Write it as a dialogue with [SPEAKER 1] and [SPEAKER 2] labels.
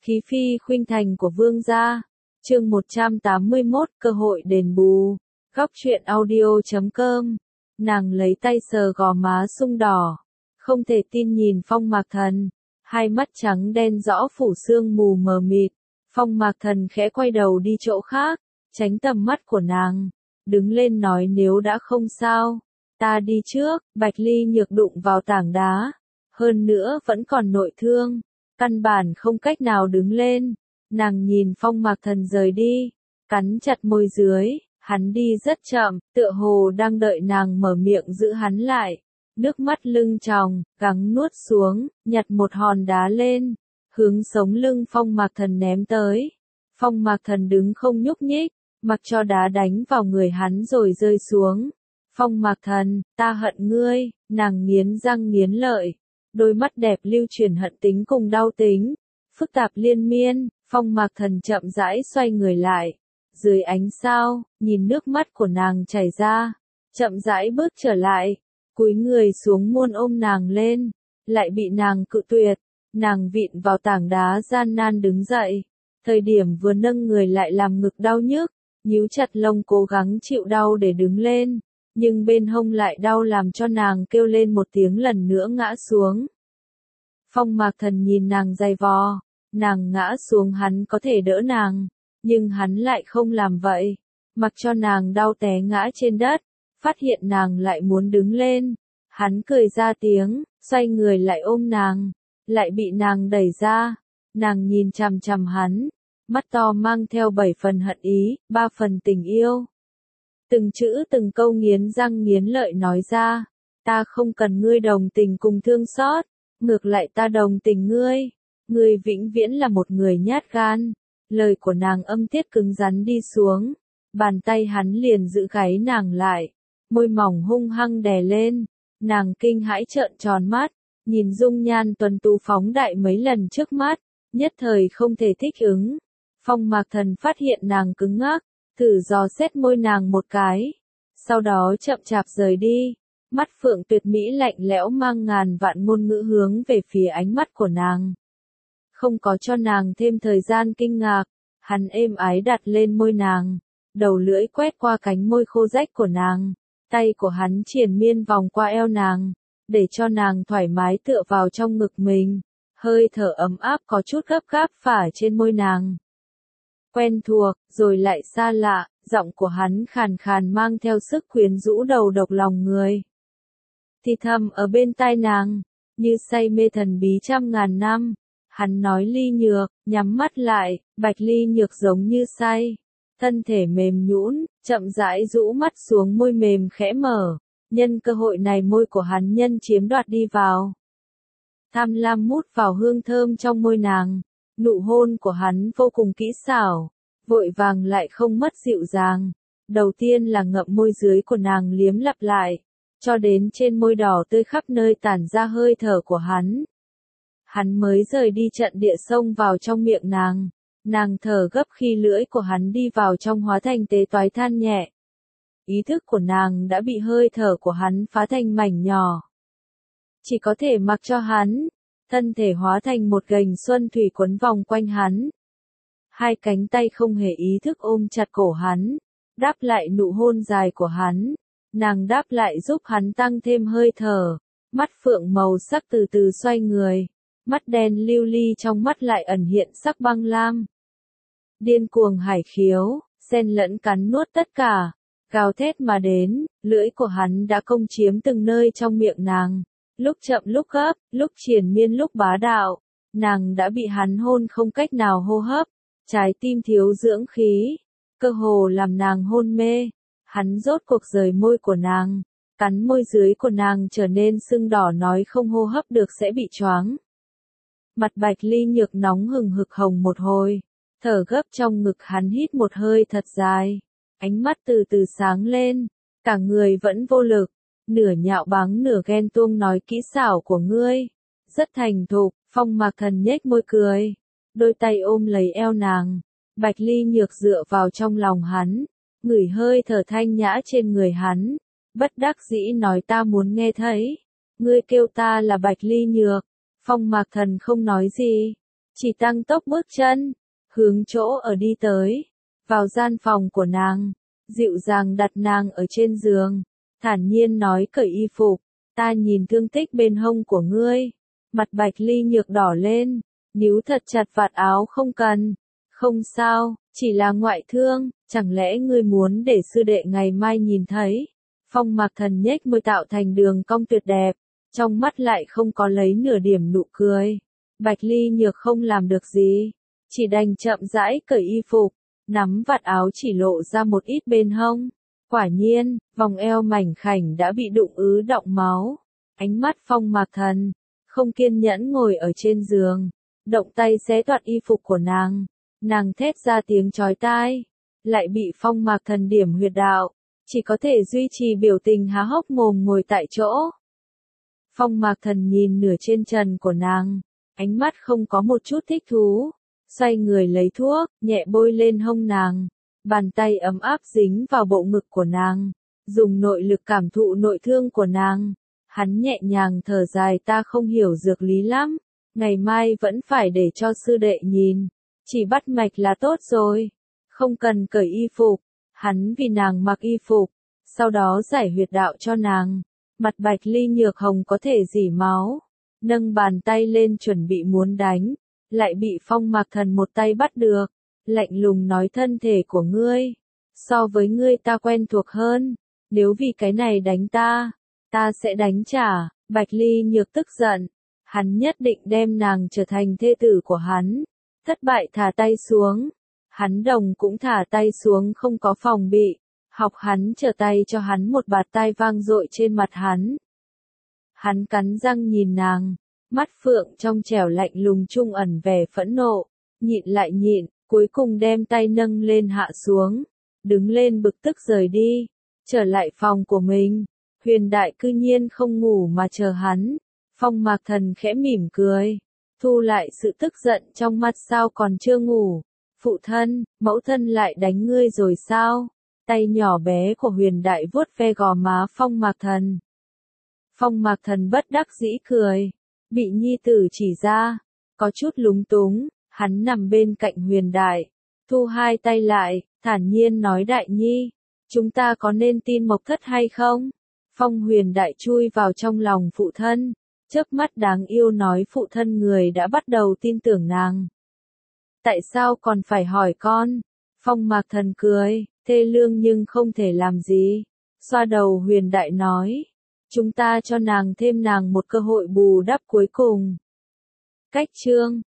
[SPEAKER 1] Khí phi khuynh thành của vương gia. Chương 181, cơ hội đền bù. Góc truyện audio.com. Nàng lấy tay sờ gò má sung đỏ, không thể tin nhìn Phong Mạc Thần, hai mắt trắng đen rõ phủ sương mù mờ mịt. Phong Mạc Thần khẽ quay đầu đi chỗ khác, tránh tầm mắt của nàng, đứng lên nói nếu đã không sao, ta đi trước. Bạch Ly Nhược đụng vào tảng đá, hơn nữa vẫn còn nội thương, căn bản không cách nào đứng lên. Nàng nhìn Phong Mạc Thần rời đi, cắn chặt môi dưới, hắn đi rất chậm, tựa hồ đang đợi nàng mở miệng giữ hắn lại. Nước mắt lưng tròng, gắng nuốt xuống, nhặt một hòn đá lên, hướng sống lưng Phong Mạc Thần ném tới. Phong Mạc Thần đứng không nhúc nhích, mặc cho đá đánh vào người hắn rồi rơi xuống. Phong Mạc Thần, ta hận ngươi. Nàng nghiến răng nghiến lợi, đôi mắt đẹp lưu chuyển hận tính cùng đau tính, phức tạp liên miên. Phong Mạc Thần chậm rãi xoay người lại, dưới ánh sao, nhìn nước mắt của nàng chảy ra, chậm rãi bước trở lại, cúi người xuống muôn ôm nàng lên, lại bị nàng cự tuyệt. Nàng vịn vào tảng đá gian nan đứng dậy, thời điểm vừa nâng người lại làm ngực đau nhức, nhíu chặt lông cố gắng chịu đau để đứng lên, nhưng bên hông lại đau làm cho nàng kêu lên một tiếng lần nữa ngã xuống. Phong Mạc Thần nhìn nàng giày vò, nàng ngã xuống hắn có thể đỡ nàng, nhưng hắn lại không làm vậy, mặc cho nàng đau té ngã trên đất. Phát hiện nàng lại muốn đứng lên, hắn cười ra tiếng, xoay người lại ôm nàng, lại bị nàng đẩy ra. Nàng nhìn chằm chằm hắn, mắt to mang theo 7 phần hận ý, 3 phần tình yêu. Từng chữ từng câu nghiến răng nghiến lợi nói ra, ta không cần ngươi đồng tình cùng thương xót, ngược lại ta đồng tình ngươi. Ngươi vĩnh viễn là một người nhát gan. Lời của nàng âm tiết cứng rắn đi xuống, bàn tay hắn liền giữ gáy nàng lại, môi mỏng hung hăng đè lên. Nàng kinh hãi trợn tròn mắt, nhìn dung nhan tuấn tú phóng đại mấy lần trước mắt, nhất thời không thể thích ứng. Phong Mạc Thần phát hiện nàng cứng ngắc, thử dò xét môi nàng một cái, sau đó chậm chạp rời đi. Mắt phượng tuyệt mỹ lạnh lẽo mang ngàn vạn ngôn ngữ hướng về phía ánh mắt của nàng. Không có cho nàng thêm thời gian kinh ngạc, hắn êm ái đặt lên môi nàng, đầu lưỡi quét qua cánh môi khô rách của nàng, tay của hắn triền miên vòng qua eo nàng, để cho nàng thoải mái tựa vào trong ngực mình, hơi thở ấm áp có chút gấp gáp phả trên môi nàng. Quen thuộc, rồi lại xa lạ, giọng của hắn khàn khàn mang theo sức quyến rũ đầu độc lòng người. Thì thầm ở bên tai nàng, như say mê thần bí trăm ngàn năm. Hắn nói Ly Nhược, nhắm mắt lại. Bạch Ly Nhược giống như say, thân thể mềm nhũn, chậm rãi rũ mắt xuống, môi mềm khẽ mở, nhân cơ hội này môi của hắn nhân chiếm đoạt đi vào. Tham lam mút vào hương thơm trong môi nàng, nụ hôn của hắn vô cùng kỹ xảo, vội vàng lại không mất dịu dàng. Đầu tiên là ngậm môi dưới của nàng liếm lặp lại, cho đến trên môi đỏ tươi khắp nơi tản ra hơi thở của hắn. Hắn mới rời đi trận địa xông vào trong miệng nàng. Nàng thở gấp khi lưỡi của hắn đi vào trong hóa thành tế toái than nhẹ. Ý thức của nàng đã bị hơi thở của hắn phá thành mảnh nhỏ. Chỉ có thể mặc cho hắn, thân thể hóa thành một gành xuân thủy quấn vòng quanh hắn. Hai cánh tay không hề ý thức ôm chặt cổ hắn, đáp lại nụ hôn dài của hắn. Nàng đáp lại giúp hắn tăng thêm hơi thở, mắt phượng màu sắc từ từ xoay người. Mắt đen lưu ly trong mắt lại ẩn hiện sắc băng lam. Điên cuồng hải khiếu, xen lẫn cắn nuốt tất cả, gào thét mà đến, lưỡi của hắn đã công chiếm từng nơi trong miệng nàng, lúc chậm lúc gấp, lúc triền miên lúc bá đạo. Nàng đã bị hắn hôn không cách nào hô hấp, trái tim thiếu dưỡng khí, cơ hồ làm nàng hôn mê. Hắn rốt cuộc rời môi của nàng, cắn môi dưới của nàng trở nên sưng đỏ, nói không hô hấp được sẽ bị choáng. Mặt Bạch Ly Nhược nóng hừng hực hồng một hồi, thở gấp trong ngực hắn, hít một hơi thật dài, ánh mắt từ từ sáng lên, cả người vẫn vô lực, nửa nhạo báng nửa ghen tuông nói kỹ xảo của ngươi, rất thành thục. Phong Mạc Thần nhếch môi cười, đôi tay ôm lấy eo nàng, Bạch Ly Nhược dựa vào trong lòng hắn, ngửi hơi thở thanh nhã trên người hắn, bất đắc dĩ nói ta muốn nghe thấy, ngươi kêu ta là Bạch Ly Nhược. Phong Mạc Thần không nói gì, chỉ tăng tốc bước chân, hướng chỗ ở đi tới, vào gian phòng của nàng, dịu dàng đặt nàng ở trên giường, thản nhiên nói cởi y phục, ta nhìn thương tích bên hông của ngươi, mặt Bạch Ly Nhược đỏ lên, níu thật chặt vạt áo không cần, không sao, chỉ là ngoại thương, chẳng lẽ ngươi muốn để sư đệ ngày mai nhìn thấy, Phong Mạc Thần nhếch môi tạo thành đường cong tuyệt đẹp, trong mắt lại không có lấy nửa điểm nụ cười, Bạch Ly Nhược không làm được gì, chỉ đành chậm rãi cởi y phục, nắm vạt áo chỉ lộ ra một ít bên hông. Quả nhiên, vòng eo mảnh khảnh đã bị đụng ứ đọng máu. Ánh mắt Phong Mạc Thần, không kiên nhẫn ngồi ở trên giường, động tay xé toạc y phục của nàng. Nàng thét ra tiếng chói tai, lại bị Phong Mạc Thần điểm huyệt đạo, chỉ có thể duy trì biểu tình há hốc mồm ngồi tại chỗ. Phong Mạc Thần nhìn nửa trên trần của nàng, ánh mắt không có một chút thích thú, xoay người lấy thuốc, nhẹ bôi lên hông nàng, bàn tay ấm áp dính vào bộ ngực của nàng, dùng nội lực cảm thụ nội thương của nàng. Hắn nhẹ nhàng thở dài, ta không hiểu dược lý lắm, ngày mai vẫn phải để cho sư đệ nhìn, chỉ bắt mạch là tốt rồi, không cần cởi y phục. Hắn vì nàng mặc y phục, sau đó giải huyệt đạo cho nàng, mặt Bạch Ly Nhược hồng có thể rỉ máu, nâng bàn tay lên chuẩn bị muốn đánh, lại bị Phong Mạc Thần một tay bắt được, lạnh lùng nói thân thể của ngươi, so với ngươi ta quen thuộc hơn, nếu vì cái này đánh ta sẽ đánh trả. Bạch Ly Nhược tức giận, hắn nhất định đem nàng trở thành thê tử của hắn, thất bại thả tay xuống, hắn đồng cũng thả tay xuống không có phòng bị, học hắn trở tay cho hắn một bạt tai vang dội trên mặt hắn. Hắn cắn răng nhìn nàng, mắt phượng trong trẻo lạnh lùng trung ẩn vẻ phẫn nộ, nhịn lại nhịn, cuối cùng đem tay nâng lên hạ xuống, đứng lên bực tức rời đi, trở lại phòng của mình. Huyền Đại cư nhiên không ngủ mà chờ hắn, Phong Mạc Thần khẽ mỉm cười, thu lại sự tức giận trong mắt, sao còn chưa ngủ, phụ thân, mẫu thân lại đánh ngươi rồi sao, tay nhỏ bé của Huyền Đại vuốt ve gò má Phong Mạc Thần. Phong Mạc Thần bất đắc dĩ cười, bị nhi tử chỉ ra, có chút lúng túng, hắn nằm bên cạnh Huyền Đại, thu hai tay lại, thản nhiên nói Đại nhi, chúng ta có nên tin Mộc Thất hay không? Phong Huyền Đại chui vào trong lòng phụ thân, chớp mắt đáng yêu nói phụ thân người đã bắt đầu tin tưởng nàng. Tại sao còn phải hỏi con? Phong Mạc Thần cười, thê lương nhưng không thể làm gì. Xoa đầu Huyền Đại nói, chúng ta cho nàng thêm nàng một cơ hội bù đắp cuối cùng. Cách chương